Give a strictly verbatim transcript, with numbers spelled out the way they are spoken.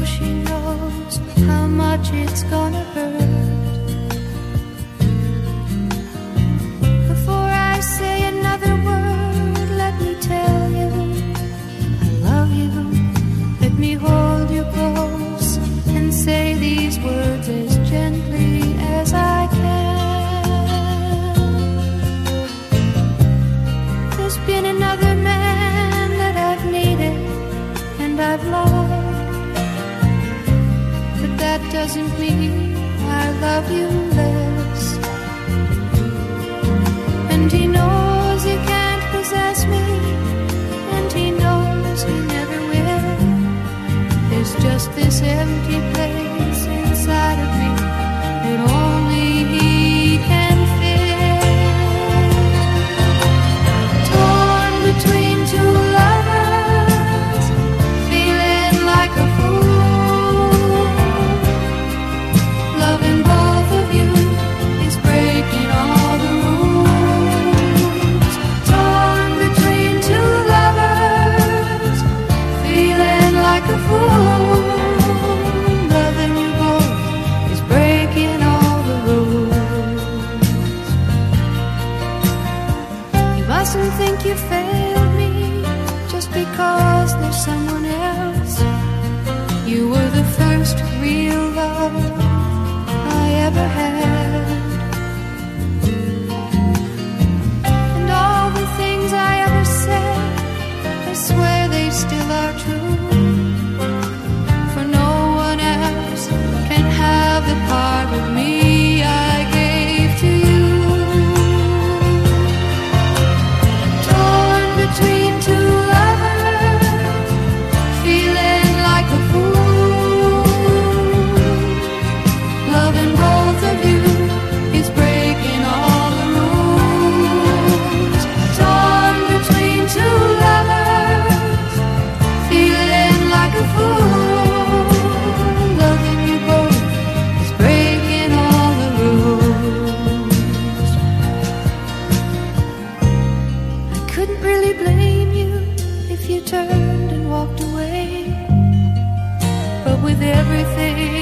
she knows how much it's gonna hurt. Before I say another word, let me tell you I love you. Let me hold you close and say these words as gently as I can. There's been another man that I've needed and I've loved, but that doesn't mean I love you less. And he knows he can't possess me, and he knows he never will. There's just this empty place inside of me that only he can fill. Torn between two lovers, feeling like a fool. Loving both of you is breaking all the rules. Torn between two lovers, feeling like a fool. Loving you both is breaking all the rules. You mustn't think you failed me just because there's someone else. You were the first real love I ever had. And all the things I ever said, I swear they still are true. For no one else can have the part of me I gave to you. Torn between two lovers, feeling like a fool. Loving both of you is breaking all the rules. Torn between two lovers, feeling like a fool. Loving you both is breaking all the rules. I couldn't really blame you if you turned and walked away, but with everything